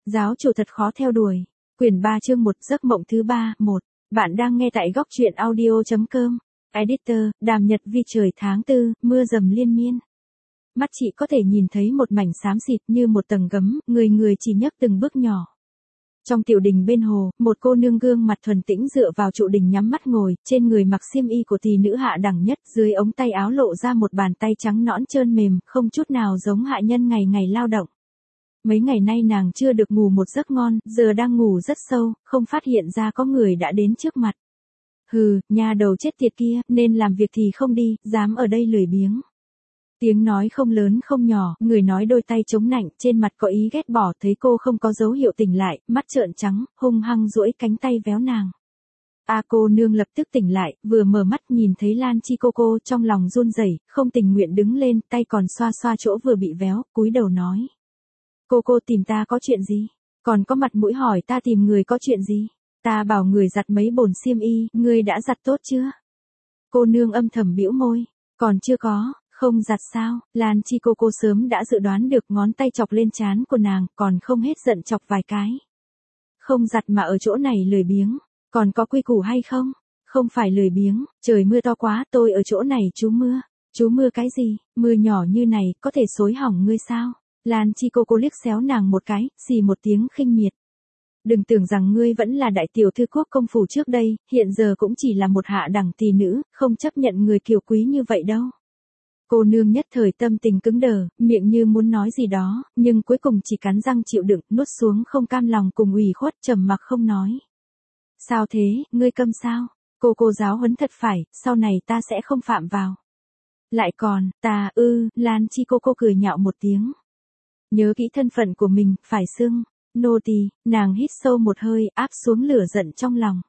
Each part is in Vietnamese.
Giáo chủ thật khó theo đuổi. Quyển 3 chương 1 giấc mộng thứ 3, 1. Bạn đang nghe tại góc truyện audio.com. Editor, Đàm Nhật Vi. Trời tháng 4, mưa dầm liên miên. Mắt chị có thể nhìn thấy một mảnh xám xịt như một tầng gấm, người chỉ nhấc từng bước nhỏ. Trong tiểu đình bên hồ, một cô nương gương mặt thuần tĩnh dựa vào trụ đình nhắm mắt ngồi, trên người mặc xiêm y của tỷ nữ hạ đẳng nhất, dưới ống tay áo lộ ra một bàn tay trắng nõn trơn mềm, không chút nào giống hạ nhân ngày ngày lao động. Mấy ngày nay nàng chưa được ngủ một giấc ngon, giờ đang ngủ rất sâu, không phát hiện ra có người đã đến trước mặt. Hừ, nha đầu chết tiệt kia, nên làm việc thì không đi, dám ở đây lười biếng. Tiếng nói không lớn không nhỏ, người nói đôi tay chống nạnh, trên mặt có ý ghét bỏ, thấy cô không có dấu hiệu tỉnh lại, mắt trợn trắng, hung hăng duỗi cánh tay véo nàng. Cô nương lập tức tỉnh lại, vừa mở mắt nhìn thấy Lan Chi cô trong lòng run rẩy, không tình nguyện đứng lên, tay còn xoa xoa chỗ vừa bị véo, cúi đầu nói. Cô tìm ta có chuyện gì? Còn có mặt mũi hỏi ta tìm người có chuyện gì? Ta bảo người giặt mấy bồn xiêm y, ngươi đã giặt tốt chưa? Cô nương âm thầm bĩu môi, còn chưa có. Không giặt sao? Lan Chi cô sớm đã dự đoán được, ngón tay chọc lên trán của nàng, còn không hết giận chọc vài cái. Không giặt mà ở chỗ này lười biếng, còn có quy củ hay không? Không phải lười biếng, trời mưa to quá, tôi ở chỗ này trú mưa. Trú mưa cái gì? Mưa nhỏ như này, có thể xối hỏng ngươi sao? Lan Chi cô liếc xéo nàng một cái, xì một tiếng khinh miệt. Đừng tưởng rằng ngươi vẫn là đại tiểu thư quốc công phủ trước đây, hiện giờ cũng chỉ là một hạ đẳng tỷ nữ, không chấp nhận người kiều quý như vậy đâu. Cô nương nhất thời tâm tình cứng đờ, miệng như muốn nói gì đó, nhưng cuối cùng chỉ cắn răng chịu đựng, nuốt xuống không cam lòng cùng ủy khuất, trầm mặc không nói. Sao thế, ngươi câm sao? Cô giáo huấn thật phải, sau này ta sẽ không phạm vào. Lại còn, Lan Chi cô cười nhạo một tiếng. Nhớ kỹ thân phận của mình, phải xưng, nô tỳ, nàng hít sâu một hơi, áp xuống lửa giận trong lòng.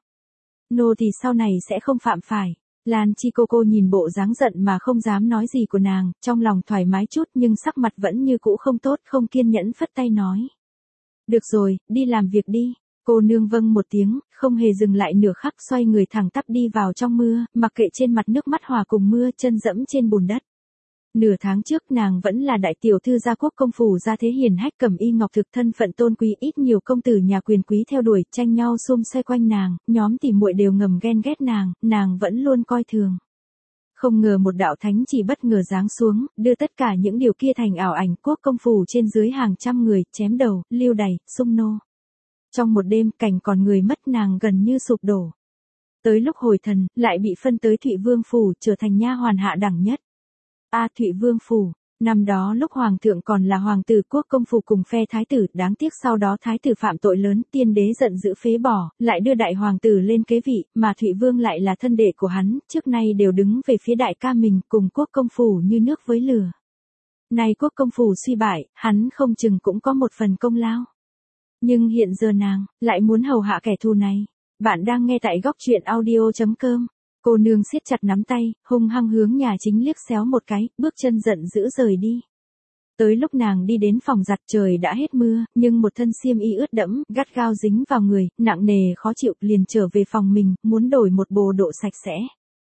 Nô tỳ sau này sẽ không phạm phải. Lan Chi cô nhìn bộ dáng giận mà không dám nói gì của nàng, trong lòng thoải mái chút nhưng sắc mặt vẫn như cũ không tốt, không kiên nhẫn phất tay nói. Được rồi, đi làm việc đi. Cô nương vâng một tiếng, không hề dừng lại nửa khắc, xoay người thẳng tắp đi vào trong mưa, mặc kệ trên mặt nước mắt hòa cùng mưa, chân dẫm trên bùn đất. Nửa tháng trước nàng vẫn là đại tiểu thư gia quốc công phủ gia thế hiền hách, cẩm y ngọc thực, thân phận tôn quý, ít nhiều công tử nhà quyền quý theo đuổi, tranh nhau xum xoay quanh nàng, nhóm tỉ muội đều ngầm ghen ghét nàng vẫn luôn coi thường. Không ngờ một đạo thánh chỉ bất ngờ giáng xuống, đưa tất cả những điều kia thành ảo ảnh, quốc công phủ trên dưới hàng trăm người, chém đầu, lưu đày, xung nô. Trong một đêm, cảnh còn người mất, nàng gần như sụp đổ. Tới lúc hồi thần, lại bị phân tới Thụy Vương phủ, trở thành nha hoàn hạ đẳng nhất. Thụy Vương phủ, năm đó lúc hoàng thượng còn là hoàng tử quốc công phủ cùng phe thái tử, đáng tiếc sau đó thái tử phạm tội lớn, tiên đế giận dữ phế bỏ, lại đưa đại hoàng tử lên kế vị, mà Thụy Vương lại là thân đệ của hắn, trước nay đều đứng về phía đại ca mình, cùng quốc công phủ như nước với lửa. Nay quốc công phủ suy bại, hắn không chừng cũng có một phần công lao. Nhưng hiện giờ nàng, lại muốn hầu hạ kẻ thù này. Bạn đang nghe tại góc truyện audio.com. Cô nương siết chặt nắm tay, hung hăng hướng nhà chính liếc xéo một cái, bước chân giận dữ rời đi. Tới lúc nàng đi đến phòng giặt, trời đã hết mưa, nhưng một thân xiêm y ướt đẫm, gắt gao dính vào người, nặng nề khó chịu, liền trở về phòng mình, muốn đổi một bộ độ sạch sẽ.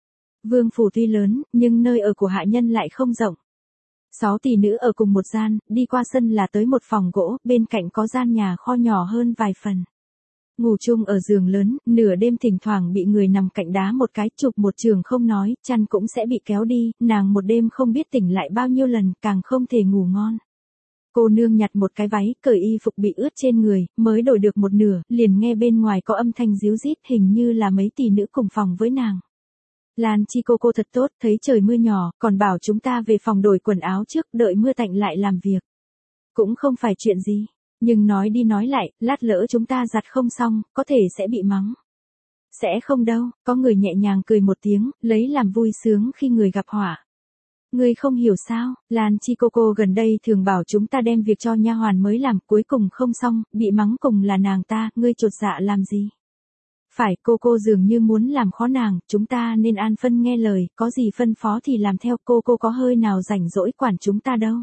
Vương phủ tuy lớn, nhưng nơi ở của hạ nhân lại không rộng. 6 tỷ nữ ở cùng một gian, đi qua sân là tới một phòng gỗ, bên cạnh có gian nhà kho nhỏ hơn vài phần. Ngủ chung ở giường lớn, nửa đêm thỉnh thoảng bị người nằm cạnh đá một cái, chụp một trường không nói, chăn cũng sẽ bị kéo đi, nàng một đêm không biết tỉnh lại bao nhiêu lần, càng không thể ngủ ngon. Cô nương nhặt một cái váy, cởi y phục bị ướt trên người, mới đổi được một nửa, liền nghe bên ngoài có âm thanh ríu rít, hình như là mấy tỷ nữ cùng phòng với nàng. Lan Chi cô thật tốt, thấy trời mưa nhỏ, còn bảo chúng ta về phòng đổi quần áo trước, đợi mưa tạnh lại làm việc. Cũng không phải chuyện gì. Nhưng nói đi nói lại, lát lỡ chúng ta giặt không xong, có thể sẽ bị mắng. Sẽ không đâu, có người nhẹ nhàng cười một tiếng, lấy làm vui sướng khi người gặp họa. Ngươi không hiểu sao, Lan Chi cô gần đây thường bảo chúng ta đem việc cho nha hoàn mới làm, cuối cùng không xong, bị mắng cùng là nàng ta, ngươi chột dạ làm gì? Phải, cô dường như muốn làm khó nàng, chúng ta nên an phân nghe lời, có gì phân phó thì làm theo, cô có hơi nào rảnh rỗi quản chúng ta đâu.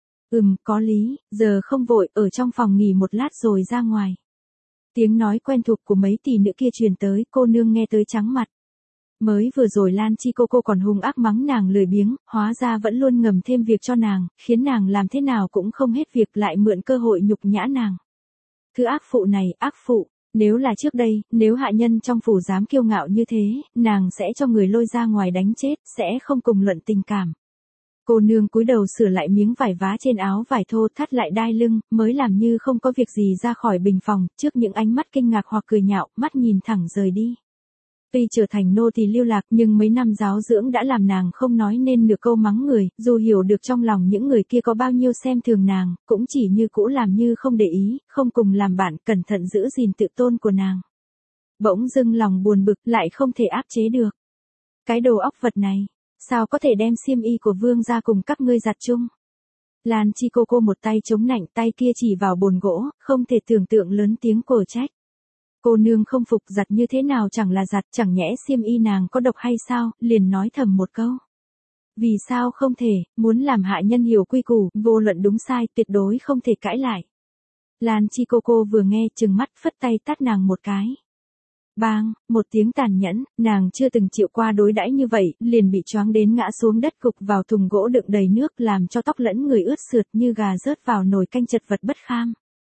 Có lý, giờ không vội, ở trong phòng nghỉ một lát rồi ra ngoài. Tiếng nói quen thuộc của mấy tỷ nữ kia truyền tới, cô nương nghe tới trắng mặt. Mới vừa rồi Lan Chi cô còn hung ác mắng nàng lười biếng, hóa ra vẫn luôn ngầm thêm việc cho nàng, khiến nàng làm thế nào cũng không hết việc, lại mượn cơ hội nhục nhã nàng. Thứ ác phụ này, ác phụ. Nếu là trước đây, nếu hạ nhân trong phủ dám kiêu ngạo như thế, nàng sẽ cho người lôi ra ngoài đánh chết, sẽ không cùng luận tình cảm. Cô nương cúi đầu sửa lại miếng vải vá trên áo vải thô, thắt lại đai lưng, mới làm như không có việc gì ra khỏi bình phòng, trước những ánh mắt kinh ngạc hoặc cười nhạo, mắt nhìn thẳng rời đi. Tuy trở thành nô tỳ lưu lạc nhưng mấy năm giáo dưỡng đã làm nàng không nói nên nửa câu mắng người, dù hiểu được trong lòng những người kia có bao nhiêu xem thường nàng, cũng chỉ như cũ làm như không để ý, không cùng làm bạn, cẩn thận giữ gìn tự tôn của nàng. Bỗng dưng lòng buồn bực lại không thể áp chế được. Cái đồ óc vật này, sao có thể đem xiêm y của vương ra cùng các ngươi giặt chung? Lan Chi cô một tay chống nạnh, tay kia chỉ vào bồn gỗ, không thể tưởng tượng lớn tiếng cổ trách. Cô nương không phục, giặt như thế nào chẳng là giặt, chẳng nhẽ xiêm y nàng có độc hay sao, liền nói thầm một câu. Vì sao không thể, muốn làm hạ nhân hiểu quy củ, vô luận đúng sai, tuyệt đối không thể cãi lại. Lan Chi cô vừa nghe trừng mắt phất tay tát nàng một cái. Bang, một tiếng tàn nhẫn, nàng chưa từng chịu qua đối đãi như vậy, liền bị choáng đến ngã xuống đất gục vào thùng gỗ đựng đầy nước làm cho tóc lẫn người ướt sượt như gà rớt vào nồi canh chật vật bất kham.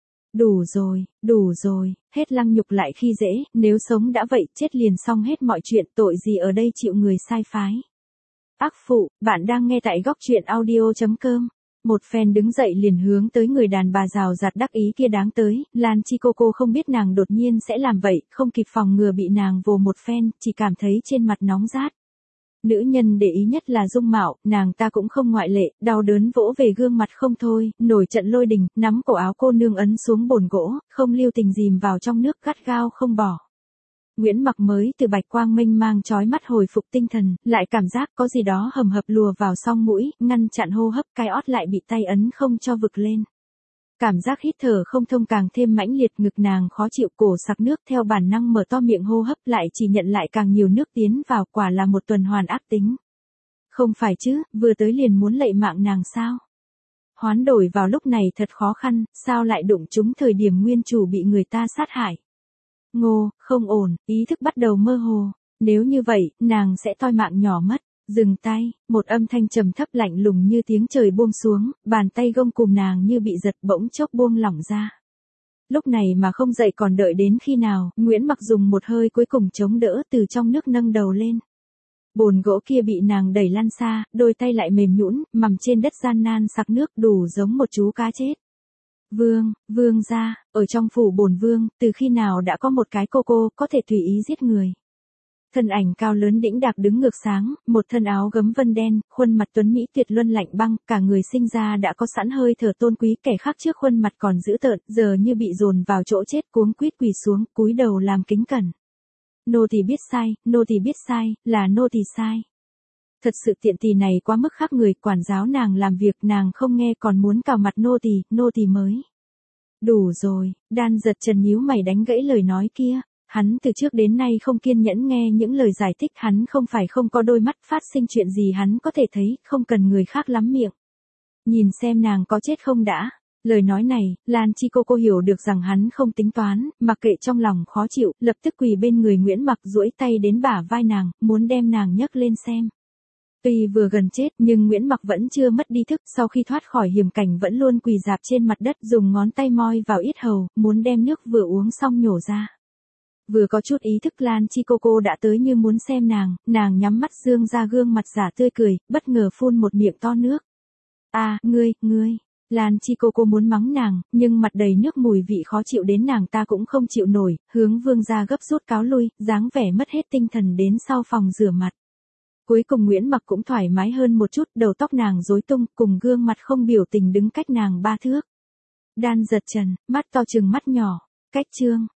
Đủ rồi, hết lăng nhục lại khi dễ, nếu sống đã vậy chết liền xong hết mọi chuyện, tội gì ở đây chịu người sai phái. Ác phụ, bạn đang nghe tại góc truyện audio.com. Một phen đứng dậy liền hướng tới người đàn bà rào rạt đắc ý kia đáng tới, Lan Chi cô không biết nàng đột nhiên sẽ làm vậy, không kịp phòng ngừa bị nàng vồ một phen, chỉ cảm thấy trên mặt nóng rát. Nữ nhân để ý nhất là dung mạo, nàng ta cũng không ngoại lệ, đau đớn vỗ về gương mặt không thôi, nổi trận lôi đình, nắm cổ áo cô nương ấn xuống bồn gỗ, không lưu tình dìm vào trong nước gắt gao không bỏ. Nguyễn Mặc mới từ bạch quang mênh mang chói mắt hồi phục tinh thần, lại cảm giác có gì đó hầm hập lùa vào song mũi, ngăn chặn hô hấp, cái ót lại bị tay ấn không cho vực lên. Cảm giác hít thở không thông càng thêm mãnh liệt, ngực nàng khó chịu, cổ sặc nước, theo bản năng mở to miệng hô hấp, lại chỉ nhận lại càng nhiều nước tiến vào, quả là một tuần hoàn ác tính. Không phải chứ, vừa tới liền muốn lạy mạng nàng sao? Hoán đổi vào lúc này thật khó khăn, sao lại đụng trúng thời điểm nguyên chủ bị người ta sát hại? Ngô, không ổn, ý thức bắt đầu mơ hồ. Nếu như vậy, nàng sẽ toi mạng nhỏ mất. Dừng tay, một âm thanh trầm thấp lạnh lùng như tiếng trời buông xuống, bàn tay gông cùm nàng như bị giật bỗng chốc buông lỏng ra. Lúc này mà không dậy còn đợi đến khi nào, Nguyễn Mặc dùng một hơi cuối cùng chống đỡ từ trong nước nâng đầu lên. Bồn gỗ kia bị nàng đẩy lăn xa, đôi tay lại mềm nhũn, mằm trên đất gian nan sặc nước đủ giống một chú cá chết. Vương gia, ở trong phủ bổn vương, từ khi nào đã có một cái cô có thể tùy ý giết người. Thân ảnh cao lớn đĩnh đạc đứng ngược sáng, một thân áo gấm vân đen, khuôn mặt tuấn mỹ tuyệt luân lạnh băng, cả người sinh ra đã có sẵn hơi thở tôn quý, kẻ khác trước khuôn mặt còn dữ tợn, giờ như bị dồn vào chỗ chết, cuống quýt quỳ xuống, cúi đầu làm kính cẩn. Nô tỳ biết sai, là nô tỳ sai. Thật sự tiện tỳ này quá mức khác người, quản giáo nàng làm việc nàng không nghe còn muốn cào mặt nô tỳ mới. Đủ rồi, Đan Giật Trần nhíu mày đánh gãy lời nói kia. Hắn từ trước đến nay không kiên nhẫn nghe những lời giải thích, hắn không phải không có đôi mắt, phát sinh chuyện gì hắn có thể thấy, không cần người khác lắm miệng. Nhìn xem nàng có chết không đã. Lời nói này, Lan Chi cô hiểu được rằng hắn không tính toán, mặc kệ trong lòng khó chịu, lập tức quỳ bên người Nguyễn Mặc duỗi tay đến bả vai nàng, muốn đem nàng nhấc lên xem. Tuy vừa gần chết nhưng Nguyễn Mặc vẫn chưa mất đi thức, sau khi thoát khỏi hiểm cảnh vẫn luôn quỳ rạp trên mặt đất dùng ngón tay moi vào yết hầu, muốn đem nước vừa uống xong nhổ ra. Vừa có chút ý thức Lan Chi cô đã tới như muốn xem nàng nhắm mắt dương ra gương mặt giả tươi cười, bất ngờ phun một miệng to nước. Ngươi, Lan Chi cô muốn mắng nàng, nhưng mặt đầy nước mùi vị khó chịu đến nàng ta cũng không chịu nổi, hướng vương gia gấp rút cáo lui, dáng vẻ mất hết tinh thần đến sau phòng rửa mặt. Cuối cùng Nguyễn Mặc cũng thoải mái hơn một chút, đầu tóc nàng rối tung, cùng gương mặt không biểu tình đứng cách nàng 3 thước. Đan Giật Trần, mắt to chừng mắt nhỏ, cách chương.